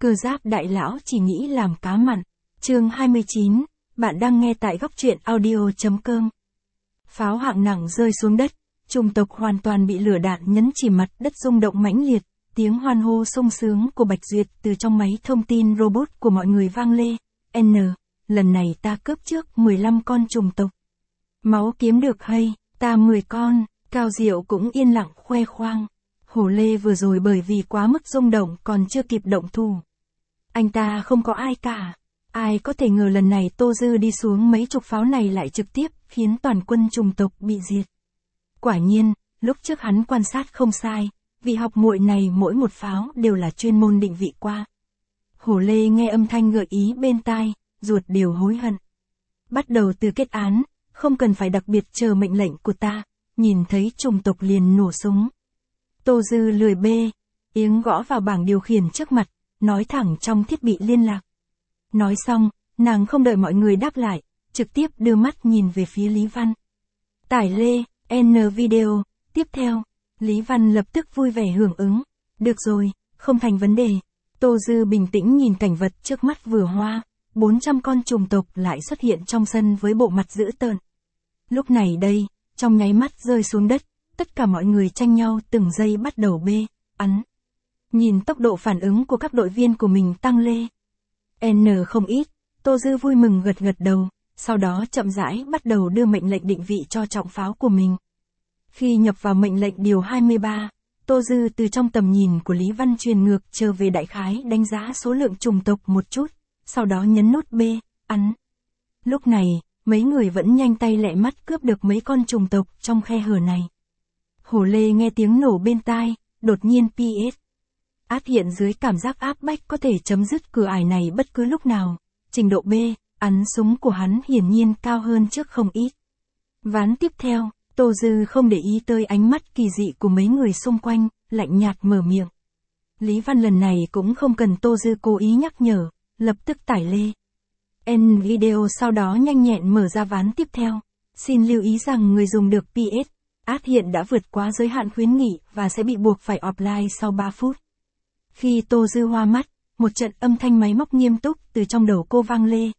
Cơ giáp đại lão chỉ nghĩ làm cá mặn. Chương 29, bạn đang nghe tại góc truyện audio.com. Pháo hạng nặng rơi xuống đất, chủng tộc hoàn toàn bị lửa đạn nhấn chìm, mặt đất rung động mãnh liệt, tiếng hoan hô sung sướng của Bạch Duyệt từ trong máy thông tin robot của mọi người vang lên. Lần này ta cướp trước 15 con chủng tộc. Máu kiếm được hay, ta 10 con, Cao Diệu cũng yên lặng khoe khoang. Hổ Lê vừa rồi bởi vì quá mức rung động còn chưa kịp động thủ. Anh ta không có ai cả. Ai có thể ngờ lần này Tô Dư đi xuống mấy chục pháo này lại trực tiếp khiến toàn quân chủng tộc bị diệt. Quả nhiên, lúc trước hắn quan sát không sai, vị học muội này mỗi một pháo đều là chuyên môn định vị qua. Hổ Lê nghe âm thanh gợi ý bên tai, ruột đều hối hận. Bắt đầu từ kết án, không cần phải đặc biệt chờ mệnh lệnh của ta, nhìn thấy chủng tộc liền nổ súng. Tô Dư lười bê, tiếng gõ vào bảng điều khiển trước mặt, nói thẳng trong thiết bị liên lạc. Nói xong, nàng không đợi mọi người đáp lại, trực tiếp đưa mắt nhìn về phía Lý Văn. Tải lê, video, tiếp theo, Lý Văn lập tức vui vẻ hưởng ứng. Được rồi, không thành vấn đề. Tô Dư bình tĩnh nhìn cảnh vật trước mắt vừa hoa, 400 con chủng tộc lại xuất hiện trong sân với bộ mặt dữ tợn. Lúc này đây, trong nháy mắt rơi xuống đất, tất cả mọi người tranh nhau từng giây bắt đầu bê, ắn. Nhìn tốc độ phản ứng của các đội viên của mình tăng lên. Không ít, Tô Dư vui mừng gật gật đầu, sau đó chậm rãi bắt đầu đưa mệnh lệnh định vị cho trọng pháo của mình. Khi nhập vào mệnh lệnh điều 23, Tô Dư từ trong tầm nhìn của Lý Văn truyền ngược trở về đại khái đánh giá số lượng chủng tộc một chút, sau đó nhấn nút B, ắn. Lúc này, mấy người vẫn nhanh tay lẹ mắt cướp được mấy con chủng tộc trong khe hở này. Hổ Lê nghe tiếng nổ bên tai, đột nhiên PS. Át hiện dưới cảm giác áp bách có thể chấm dứt cửa ải này bất cứ lúc nào. Trình độ B, ắn súng của hắn hiển nhiên cao hơn trước không ít. Ván tiếp theo, Tô Dư không để ý tới ánh mắt kỳ dị của mấy người xung quanh, lạnh nhạt mở miệng. Lý Văn lần này cũng không cần Tô Dư cố ý nhắc nhở, lập tức tải lê. Video sau đó nhanh nhẹn mở ra ván tiếp theo. Xin lưu ý rằng người dùng được PS. Át hiện đã vượt quá giới hạn khuyến nghị và sẽ bị buộc phải offline sau 3 phút. Khi Tô Dư hoa mắt, một trận âm thanh máy móc nghiêm túc từ trong đầu cô vang lên.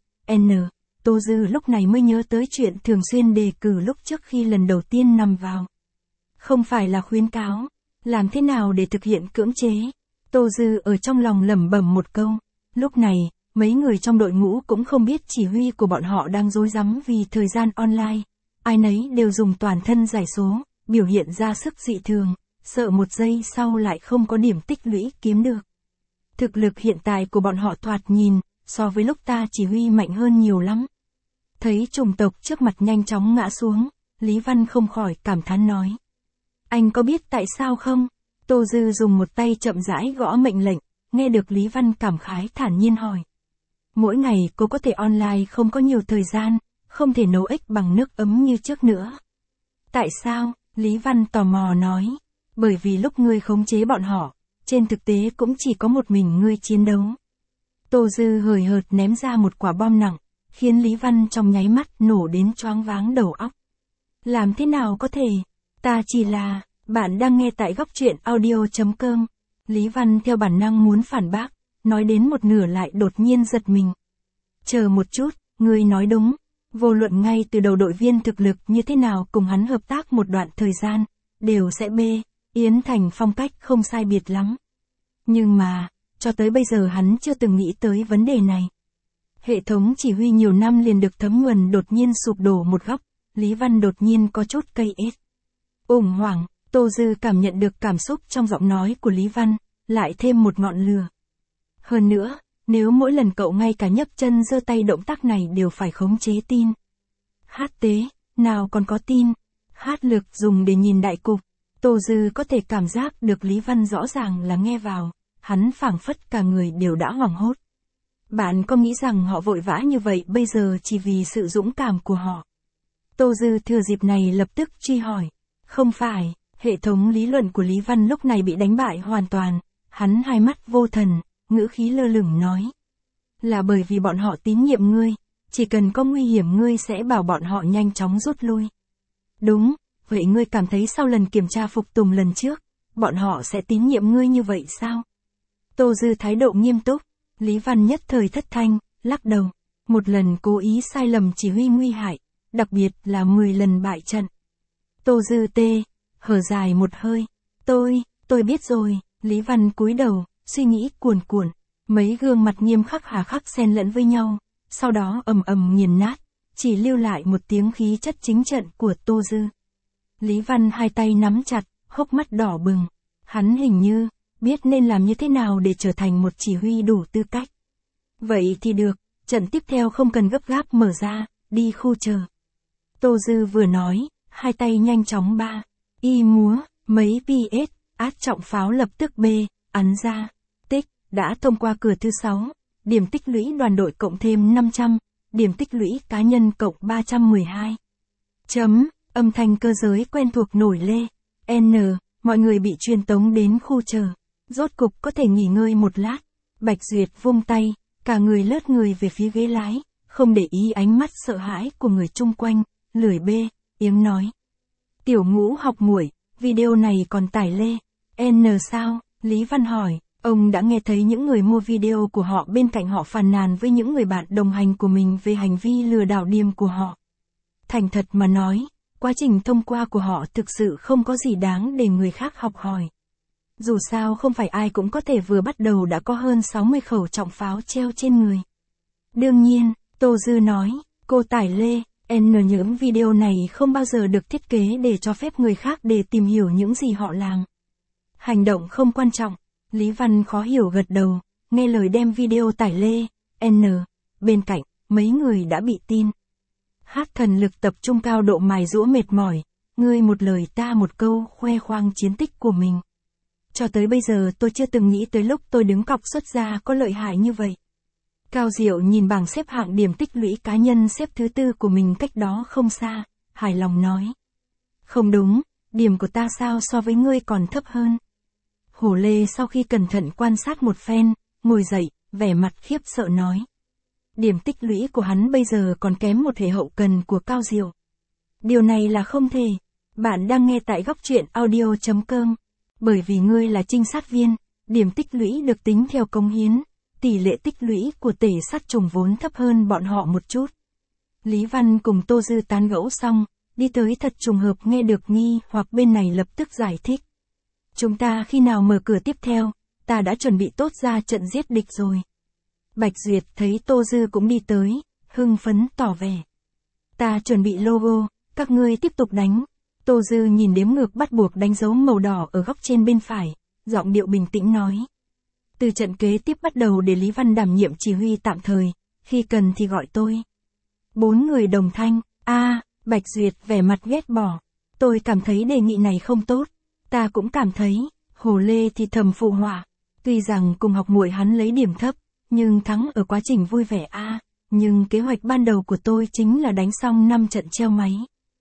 Tô Dư lúc này mới nhớ tới chuyện thường xuyên đề cử lúc trước khi lần đầu tiên nằm vào. Không phải là khuyến cáo, làm thế nào để thực hiện cưỡng chế. Tô Dư ở trong lòng lẩm bẩm một câu. Lúc này, mấy người trong đội ngũ cũng không biết chỉ huy của bọn họ đang rối rắm vì thời gian online. Ai nấy đều dùng toàn thân giải số, biểu hiện ra sức dị thường, sợ một giây sau lại không có điểm tích lũy kiếm được. Thực lực hiện tại của bọn họ thoạt nhìn, so với lúc ta chỉ huy mạnh hơn nhiều lắm. Thấy chủng tộc trước mặt nhanh chóng ngã xuống, Lý Văn không khỏi cảm thán nói. Anh có biết tại sao không? Tô Dư dùng một tay chậm rãi gõ mệnh lệnh, nghe được Lý Văn cảm khái thản nhiên hỏi. Mỗi ngày cô có thể online không có nhiều thời gian, không thể nấu ếch bằng nước ấm như trước nữa. Tại sao? Lý Văn tò mò nói. Bởi vì lúc ngươi khống chế bọn họ, trên thực tế cũng chỉ có một mình ngươi chiến đấu. Tô Dư hời hợt ném ra một quả bom nặng, khiến Lý Văn trong nháy mắt nổ đến choáng váng đầu óc. Làm thế nào có thể? Ta chỉ là, bạn đang nghe tại góc truyện audio.com. Lý Văn theo bản năng muốn phản bác, nói đến một nửa lại đột nhiên giật mình. Chờ một chút, ngươi nói đúng. Vô luận ngay từ đầu đội viên thực lực như thế nào cùng hắn hợp tác một đoạn thời gian, đều sẽ Yến Thành phong cách không sai biệt lắm. Nhưng mà, cho tới bây giờ hắn chưa từng nghĩ tới vấn đề này. Hệ thống chỉ huy nhiều năm liền được thấm nhuần đột nhiên sụp đổ một góc, Lý Văn đột nhiên có chút cây ết. Ủng hoảng, Tô Dư cảm nhận được cảm xúc trong giọng nói của Lý Văn, lại thêm một ngọn lửa. Hơn nữa, nếu mỗi lần cậu ngay cả nhấc chân giơ tay động tác này đều phải khống chế tin. Hát tế, nào còn có tin. Hát lực dùng để nhìn đại cục. Tô Dư có thể cảm giác được Lý Văn rõ ràng là nghe vào, hắn phảng phất cả người đều đã hoảng hốt. Bạn có nghĩ rằng họ vội vã như vậy bây giờ chỉ vì sự dũng cảm của họ? Tô Dư thừa dịp này lập tức truy hỏi. Không phải, hệ thống lý luận của Lý Văn lúc này bị đánh bại hoàn toàn, hắn hai mắt vô thần, ngữ khí lơ lửng nói. Là bởi vì bọn họ tín nhiệm ngươi, chỉ cần có nguy hiểm ngươi sẽ bảo bọn họ nhanh chóng rút lui. Đúng. Vậy ngươi cảm thấy sau lần kiểm tra phục tùng lần trước, bọn họ sẽ tín nhiệm ngươi như vậy sao? Tô Dư thái độ nghiêm túc, Lý Văn nhất thời thất thanh, lắc đầu. Một lần cố ý sai lầm chỉ huy nguy hại, đặc biệt là 10 lần bại trận. Tô Dư hở dài một hơi. Tôi biết rồi. Lý Văn cúi đầu, suy nghĩ cuồn cuộn. Mấy gương mặt nghiêm khắc hà khắc xen lẫn với nhau, sau đó ầm ầm nghiền nát, chỉ lưu lại một tiếng khí chất chính trận của Tô Dư. Lý Văn hai tay nắm chặt, hốc mắt đỏ bừng. Hắn hình như biết nên làm như thế nào để trở thành một chỉ huy đủ tư cách. Vậy thì được, trận tiếp theo không cần gấp gáp mở ra, đi khu chờ. Tô Dư vừa nói, hai tay nhanh chóng múa, mấy PS, át trọng pháo lập tức ấn ra. Tích, đã thông qua cửa thứ 6, điểm tích lũy đoàn đội cộng thêm 500, điểm tích lũy cá nhân cộng 312. Âm thanh cơ giới quen thuộc nổi lên. Mọi người bị truyền tống đến khu chờ. Rốt cục có thể nghỉ ngơi một lát. Bạch Duyệt vung tay, cả người lướt người về phía ghế lái, không để ý ánh mắt sợ hãi của người chung quanh, lười tiếng nói. Tiểu Ngũ học muội, video này còn tải lên sao? Lý Văn hỏi, ông đã nghe thấy những người mua video của họ bên cạnh họ phàn nàn với những người bạn đồng hành của mình về hành vi lừa đảo điềm của họ. Thành thật mà nói, quá trình thông qua của họ thực sự không có gì đáng để người khác học hỏi. Dù sao không phải ai cũng có thể vừa bắt đầu đã có hơn 60 khẩu trọng pháo treo trên người. Đương nhiên, Tô Dư nói, cô tải lên những video này không bao giờ được thiết kế để cho phép người khác để tìm hiểu những gì họ làm. Hành động không quan trọng. Lý Văn khó hiểu gật đầu, nghe lời đem video tải lên. Bên cạnh, mấy người đã bị tin. Hát thần lực tập trung cao độ mài giũa mệt mỏi, ngươi một lời ta một câu khoe khoang chiến tích của mình. Cho tới bây giờ tôi chưa từng nghĩ tới lúc tôi đứng cọc xuất ra có lợi hại như vậy. Cao Diệu nhìn bảng xếp hạng điểm tích lũy cá nhân xếp thứ 4 của mình cách đó không xa, hài lòng nói. Không đúng, điểm của ta sao so với ngươi còn thấp hơn. Hổ Lê sau khi cẩn thận quan sát một phen, ngồi dậy, vẻ mặt khiếp sợ nói. Điểm tích lũy của hắn bây giờ còn kém một hệ hậu cần của Cao Diệu. Điều này là không thể. Bạn đang nghe tại góc truyện audio.com. Bởi vì ngươi là trinh sát viên, điểm tích lũy được tính theo công hiến, tỷ lệ tích lũy của tể sát trùng vốn thấp hơn bọn họ một chút. Lý Văn cùng Tô Dư tán gẫu xong, đi tới thật trùng hợp nghe được nghi hoặc bên này lập tức giải thích. Chúng ta khi nào mở cửa tiếp theo, ta đã chuẩn bị tốt ra trận giết địch rồi. Bạch Duyệt thấy Tô Dư cũng đi tới, hưng phấn tỏ vẻ. Ta chuẩn bị logo, các ngươi tiếp tục đánh. Tô Dư nhìn đếm ngược bắt buộc đánh dấu màu đỏ ở góc trên bên phải, giọng điệu bình tĩnh nói. Từ trận kế tiếp bắt đầu để Lý Văn đảm nhiệm chỉ huy tạm thời, khi cần thì gọi tôi. 4 người đồng thanh, Bạch Duyệt vẻ mặt ghét bỏ. Tôi cảm thấy đề nghị này không tốt. Ta cũng cảm thấy. Hồ Lê thì thầm phụ họa. Tuy rằng cùng học muội hắn lấy điểm thấp, nhưng thắng ở quá trình vui vẻ nhưng kế hoạch ban đầu của tôi chính là đánh xong 5 trận treo máy.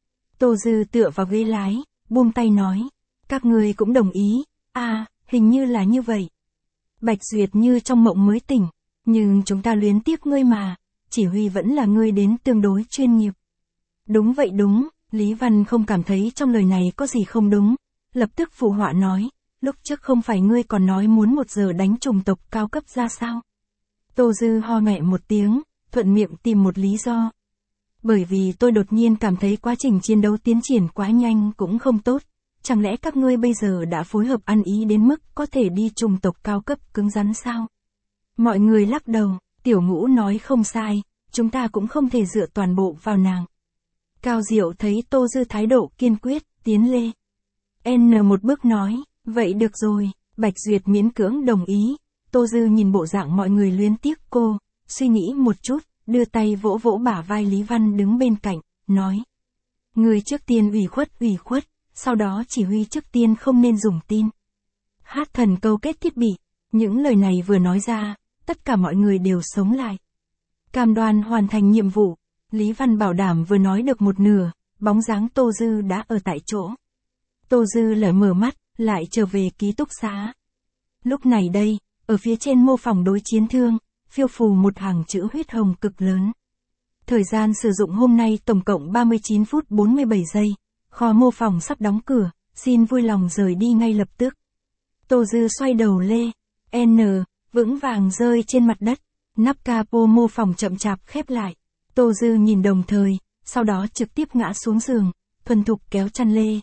Tô Dư tựa vào ghế lái, buông tay nói. Các người cũng đồng ý. Hình như là như vậy. Bạch Duyệt như trong mộng mới tỉnh. Nhưng chúng ta luyến tiếc ngươi mà. Chỉ huy vẫn là ngươi đến tương đối chuyên nghiệp. Đúng vậy đúng. Lý Văn không cảm thấy trong lời này có gì không đúng. Lập tức phụ họa nói. Lúc trước không phải ngươi còn nói muốn 1 giờ đánh chủng tộc cao cấp ra sao? Tô Dư ho nhẹ một tiếng, thuận miệng tìm một lý do. Bởi vì tôi đột nhiên cảm thấy quá trình chiến đấu tiến triển quá nhanh cũng không tốt. Chẳng lẽ các ngươi bây giờ đã phối hợp ăn ý đến mức có thể đi chủng tộc cao cấp cứng rắn sao? Mọi người lắc đầu, Tiểu Ngũ nói không sai, chúng ta cũng không thể dựa toàn bộ vào nàng. Cao Diệu thấy Tô Dư thái độ kiên quyết, tiến lên. Một bước nói, vậy được rồi, Bạch Duyệt miễn cưỡng đồng ý. Tô Dư nhìn bộ dạng mọi người luyến tiếc cô, suy nghĩ một chút, đưa tay vỗ vỗ bả vai Lý Văn đứng bên cạnh, nói. Người trước tiên ủy khuất, sau đó chỉ huy trước tiên không nên dùng tin. Hát thần câu kết thiết bị, những lời này vừa nói ra, tất cả mọi người đều sống lại. Cam đoan hoàn thành nhiệm vụ, Lý Văn bảo đảm vừa nói được một nửa, bóng dáng Tô Dư đã ở tại chỗ. Tô Dư lại mở mắt, lại trở về ký túc xá. Lúc này đây, ở phía trên mô phỏng đối chiến thương, phiêu phù một hàng chữ huyết hồng cực lớn. Thời gian sử dụng hôm nay tổng cộng 39 phút 47 giây. Kho mô phỏng sắp đóng cửa, xin vui lòng rời đi ngay lập tức. Tô Dư xoay đầu lên. vững vàng rơi trên mặt đất. Nắp capo mô phỏng chậm chạp khép lại. Tô Dư nhìn đồng thời, sau đó trực tiếp ngã xuống giường, thuần thục kéo chăn lê.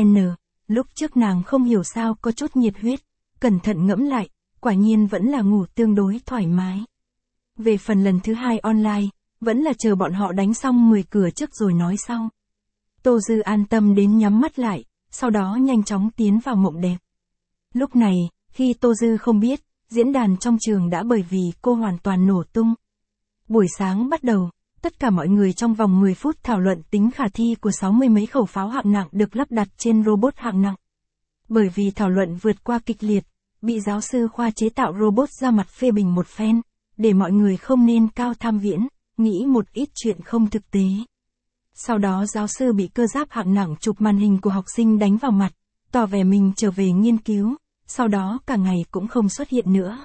Lúc trước nàng không hiểu sao có chút nhiệt huyết, cẩn thận ngẫm lại, quả nhiên vẫn là ngủ tương đối thoải mái. Về phần lần thứ 2 online, vẫn là chờ bọn họ đánh xong 10 cửa trước rồi nói sau. Tô Dư an tâm đến nhắm mắt lại, sau đó nhanh chóng tiến vào mộng đẹp. Lúc này, khi Tô Dư không biết, diễn đàn trong trường đã bởi vì cô hoàn toàn nổ tung. Buổi sáng bắt đầu, tất cả mọi người trong vòng 10 phút thảo luận tính khả thi của 60 mấy khẩu pháo hạng nặng được lắp đặt trên robot hạng nặng. Bởi vì thảo luận vượt qua kịch liệt, bị giáo sư khoa chế tạo robot ra mặt phê bình một phen, để mọi người không nên cao tham viễn, nghĩ một ít chuyện không thực tế. Sau đó giáo sư bị cơ giáp hạng nặng chụp màn hình của học sinh đánh vào mặt, tỏ vẻ mình trở về nghiên cứu, sau đó cả ngày cũng không xuất hiện nữa.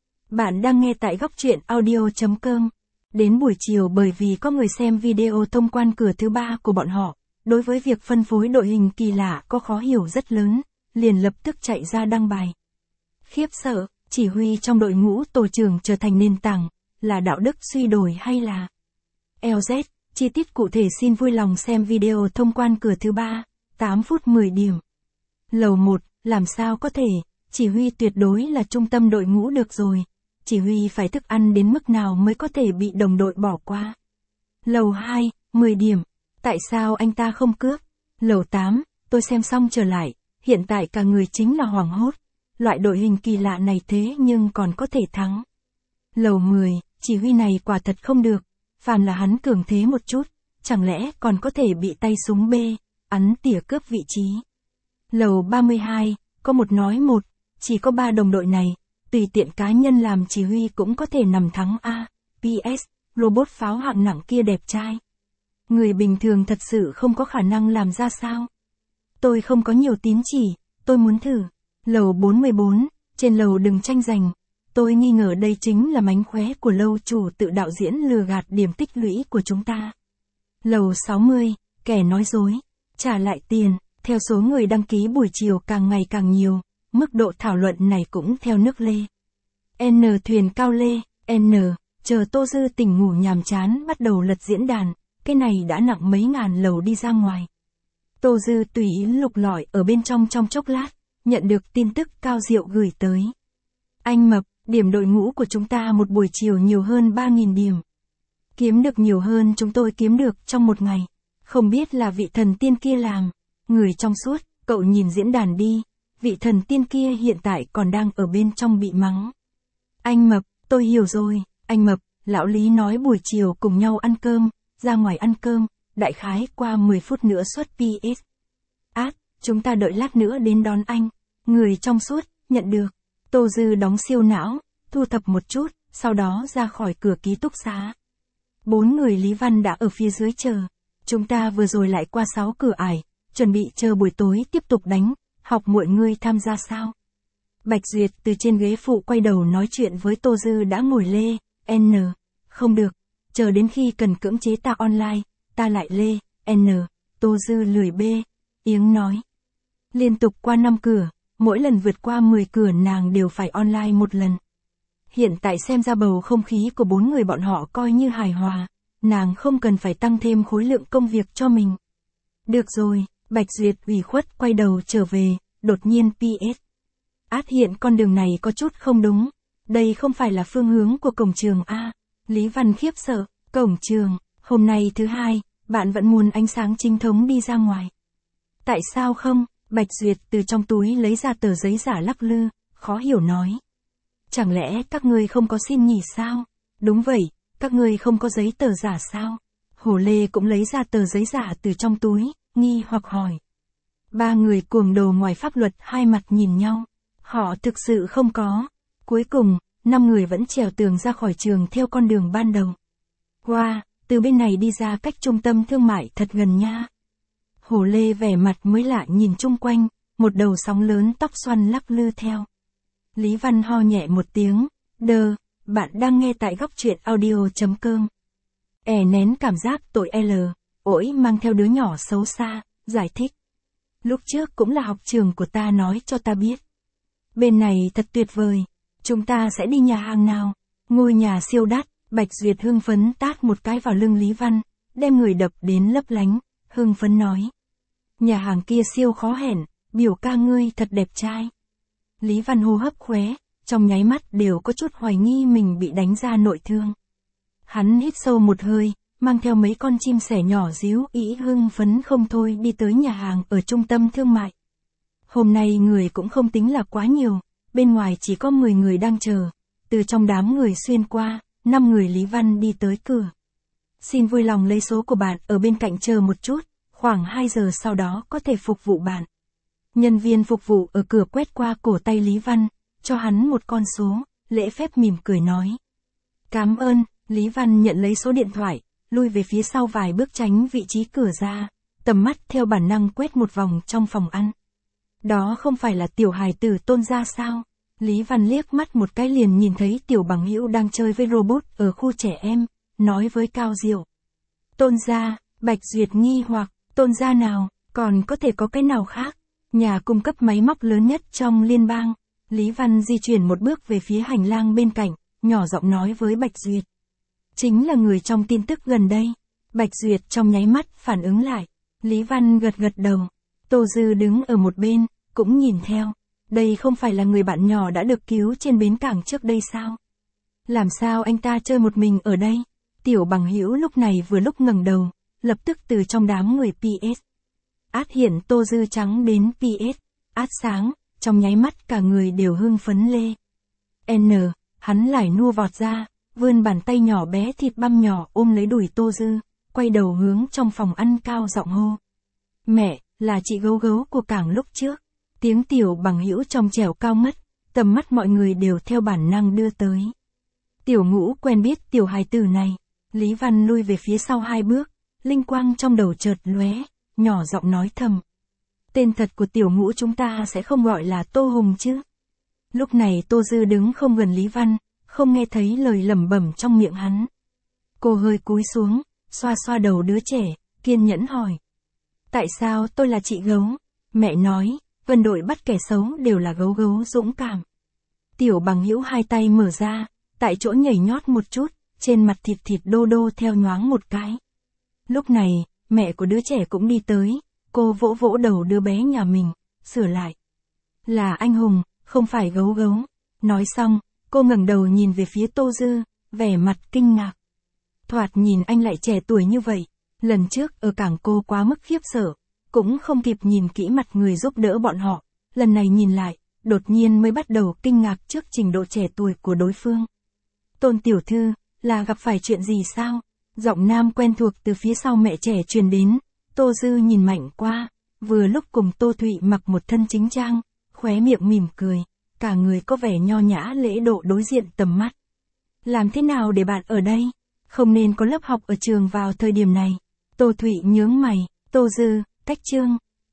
Bạn đang nghe tại góc truyện audio.com. Đến buổi chiều bởi vì có người xem video thông quan cửa thứ 3 của bọn họ, đối với việc phân phối đội hình kỳ lạ có khó hiểu rất lớn, liền lập tức chạy ra đăng bài. Khiếp sợ, chỉ huy trong đội ngũ tổ trưởng trở thành nền tảng, là đạo đức suy đổi hay là LZ, chi tiết cụ thể xin vui lòng xem video thông quan cửa thứ 3, 8 phút 10 điểm. Lầu 1, làm sao có thể, chỉ huy tuyệt đối là trung tâm đội ngũ được rồi. Chỉ huy phải thức ăn đến mức nào mới có thể bị đồng đội bỏ qua. Lầu 2, 10 điểm. Tại sao anh ta không cướp? Lầu 8, tôi xem xong trở lại, hiện tại cả người chính là hoảng hốt. Loại đội hình kỳ lạ này thế nhưng còn có thể thắng. Lầu 10, chỉ huy này quả thật không được. Phàm là hắn cường thế một chút, chẳng lẽ còn có thể bị tay súng B, ắn tỉa cướp vị trí. Lầu 32, có một nói một, chỉ có 3 đồng đội này. Tùy tiện cá nhân làm chỉ huy cũng có thể nằm thắng A. PS, robot pháo hạng nặng kia đẹp trai. Người bình thường thật sự không có khả năng làm ra sao. Tôi không có nhiều tín chỉ, tôi muốn thử. Lầu 44, trên lầu đừng tranh giành. Tôi nghi ngờ đây chính là mánh khóe của lâu chủ tự đạo diễn lừa gạt điểm tích lũy của chúng ta. Lầu 60, kẻ nói dối, trả lại tiền, theo số người đăng ký buổi chiều càng ngày càng nhiều. Mức độ thảo luận này cũng theo nước lê. Thuyền cao lê, chờ Tô Dư tỉnh ngủ nhàm chán bắt đầu lật diễn đàn, cái này đã nặng mấy ngàn lầu đi ra ngoài. Tô Dư tùy ý lục lọi ở bên trong chốc lát, nhận được tin tức Cao Diệu gửi tới. Anh Mập, điểm đội ngũ của chúng ta một buổi chiều nhiều hơn 3.000 điểm. Kiếm được nhiều hơn chúng tôi kiếm được trong một ngày. Không biết là vị thần tiên kia làm. Người trong suốt, cậu nhìn diễn đàn đi. Vị thần tiên kia hiện tại còn đang ở bên trong bị mắng. Anh Mập, tôi hiểu rồi, anh Mập, lão Lý nói buổi chiều cùng nhau ăn cơm, ra ngoài ăn cơm, đại khái qua 10 phút nữa xuất PS. Chúng ta đợi lát nữa đến đón anh. Người trong suốt, nhận được. Tô Dư đóng siêu não, thu thập một chút, sau đó ra khỏi cửa ký túc xá. 4 người Lý Văn đã ở phía dưới chờ. Chúng ta vừa rồi lại qua 6 cửa ải, chuẩn bị chờ buổi tối tiếp tục đánh. Học mọi người tham gia sao? Bạch Duyệt từ trên ghế phụ quay đầu nói chuyện với Tô Dư đã ngồi lê. Không được, chờ đến khi cần cưỡng chế ta online, ta lại lê. Tô Dư lười bê. Yếng nói. Liên tục qua 5 cửa, mỗi lần vượt qua 10 cửa nàng đều phải online một lần. Hiện tại xem ra bầu không khí của 4 người bọn họ coi như hài hòa, nàng không cần phải tăng thêm khối lượng công việc cho mình. Được rồi. Bạch Duyệt ủy khuất quay đầu trở về, đột nhiên PS. Hiện con đường này có chút không đúng. Đây không phải là phương hướng của cổng trường A. Lý Văn khiếp sợ, cổng trường, hôm nay thứ 2, bạn vẫn muốn ánh sáng chính thống đi ra ngoài. Tại sao không? Bạch Duyệt từ trong túi lấy ra tờ giấy giả lắc lư, khó hiểu nói. Chẳng lẽ các ngươi không có xin nghỉ sao? Đúng vậy, các ngươi không có giấy tờ giả sao? Hồ Lê cũng lấy ra tờ giấy giả từ trong túi. Nghi hoặc hỏi. 3 người cuồng đồ ngoài pháp luật hai mặt nhìn nhau. Họ thực sự không có. Cuối cùng, 5 người vẫn trèo tường ra khỏi trường theo con đường ban đầu. Wow, từ bên này đi ra cách trung tâm thương mại thật gần nha. Hồ Lê vẻ mặt mới lạ nhìn chung quanh, một đầu sóng lớn tóc xoăn lắc lư theo. Lý Văn ho nhẹ một tiếng. Bạn đang nghe tại góc truyện audio.com. Nén cảm giác tội ỗi mang theo đứa nhỏ xấu xa, giải thích. Lúc trước cũng là học trường của ta nói cho ta biết. Bên này thật tuyệt vời. Chúng ta sẽ đi nhà hàng nào? Ngôi nhà siêu đắt, Bạch Duyệt hưng phấn tát một cái vào lưng Lý Văn, đem người đập đến lấp lánh, hưng phấn nói. Nhà hàng kia siêu khó hẹn, biểu ca ngươi thật đẹp trai. Lý Văn hô hấp khóe, trong nháy mắt đều có chút hoài nghi mình bị đánh ra nội thương. Hắn hít sâu một hơi, mang theo mấy con chim sẻ nhỏ díu ý hưng phấn không thôi đi tới nhà hàng ở trung tâm thương mại. Hôm nay người cũng không tính là quá nhiều, bên ngoài chỉ có 10 người đang chờ, từ trong đám người xuyên qua, 5 người Lý Văn đi tới cửa. Xin vui lòng lấy số của bạn ở bên cạnh chờ một chút, khoảng 2 giờ sau đó có thể phục vụ bạn. Nhân viên phục vụ ở cửa quét qua cổ tay Lý Văn, cho hắn một con số, lễ phép mỉm cười nói. Cảm ơn, Lý Văn nhận lấy số điện thoại, lui về phía sau vài bước tránh vị trí cửa ra, tầm mắt theo bản năng quét một vòng trong phòng ăn. Đó không phải là tiểu hài tử Tôn gia sao? Lý Văn liếc mắt một cái liền nhìn thấy tiểu bằng hữu đang chơi với robot ở khu trẻ em, nói với Cao Diệu. Tôn gia, Bạch Duyệt nghi hoặc, Tôn gia nào, còn có thể có cái nào khác? Nhà cung cấp máy móc lớn nhất trong liên bang. Lý Văn di chuyển một bước về phía hành lang bên cạnh, nhỏ giọng nói với Bạch Duyệt. Chính là người trong tin tức gần đây. Bạch Duyệt trong nháy mắt phản ứng lại. Lý Văn gật gật đầu. Tô Dư đứng ở một bên, cũng nhìn theo. Đây không phải là người bạn nhỏ đã được cứu trên bến cảng trước đây sao? Làm sao anh ta chơi một mình ở đây? Tiểu bằng hữu lúc này vừa lúc ngẩng đầu, lập tức từ trong đám người PS. Át hiện Tô Dư trắng đến PS. Át sáng, trong nháy mắt cả người đều hưng phấn lê. Hắn lại nua vọt ra, vươn bàn tay nhỏ bé thịt băm nhỏ ôm lấy đùi Tô Dư, quay đầu hướng trong phòng ăn cao giọng hô. Mẹ, là chị gấu gấu của cảng lúc trước. Tiếng tiểu bằng hữu trong trẻo cao mất, tầm mắt mọi người đều theo bản năng đưa tới. Tiểu Ngũ quen biết tiểu hài tử này, Lý Văn lui về phía sau 2 bước, linh quang trong đầu chợt lóe, nhỏ giọng nói thầm. Tên thật của Tiểu Ngũ chúng ta sẽ không gọi là Tô Hùng chứ? Lúc này Tô Dư đứng không gần Lý Văn, không nghe thấy lời lẩm bẩm trong miệng hắn. Cô hơi cúi xuống, xoa xoa đầu đứa trẻ, kiên nhẫn hỏi. Tại sao tôi là chị gấu? Mẹ nói, quân đội bắt kẻ xấu đều là gấu gấu dũng cảm. Tiểu bằng hữu 2 tay mở ra, tại chỗ nhảy nhót một chút, trên mặt thịt thịt đô đô theo nhoáng một cái. Lúc này, mẹ của đứa trẻ cũng đi tới, cô vỗ vỗ đầu đứa bé nhà mình, sửa lại. Là anh hùng, không phải gấu gấu. Nói xong, cô ngẩng đầu nhìn về phía Tô Dư, vẻ mặt kinh ngạc. Thoạt nhìn anh lại trẻ tuổi như vậy, lần trước ở cảng cô quá mức khiếp sợ, cũng không kịp nhìn kỹ mặt người giúp đỡ bọn họ, lần này nhìn lại, đột nhiên mới bắt đầu kinh ngạc trước trình độ trẻ tuổi của đối phương. Tôn tiểu thư, là gặp phải chuyện gì sao? Giọng nam quen thuộc từ phía sau mẹ trẻ truyền đến, Tô Dư nhìn mạnh qua, vừa lúc cùng Tô Thụy mặc một thân chính trang, khóe miệng mỉm cười, cả người có vẻ nho nhã lễ độ đối diện tầm mắt. Làm thế nào để bạn ở đây? Không nên có lớp học ở trường vào thời điểm này. Tô Thụy nhướng mày, Tô Dư, cách chương.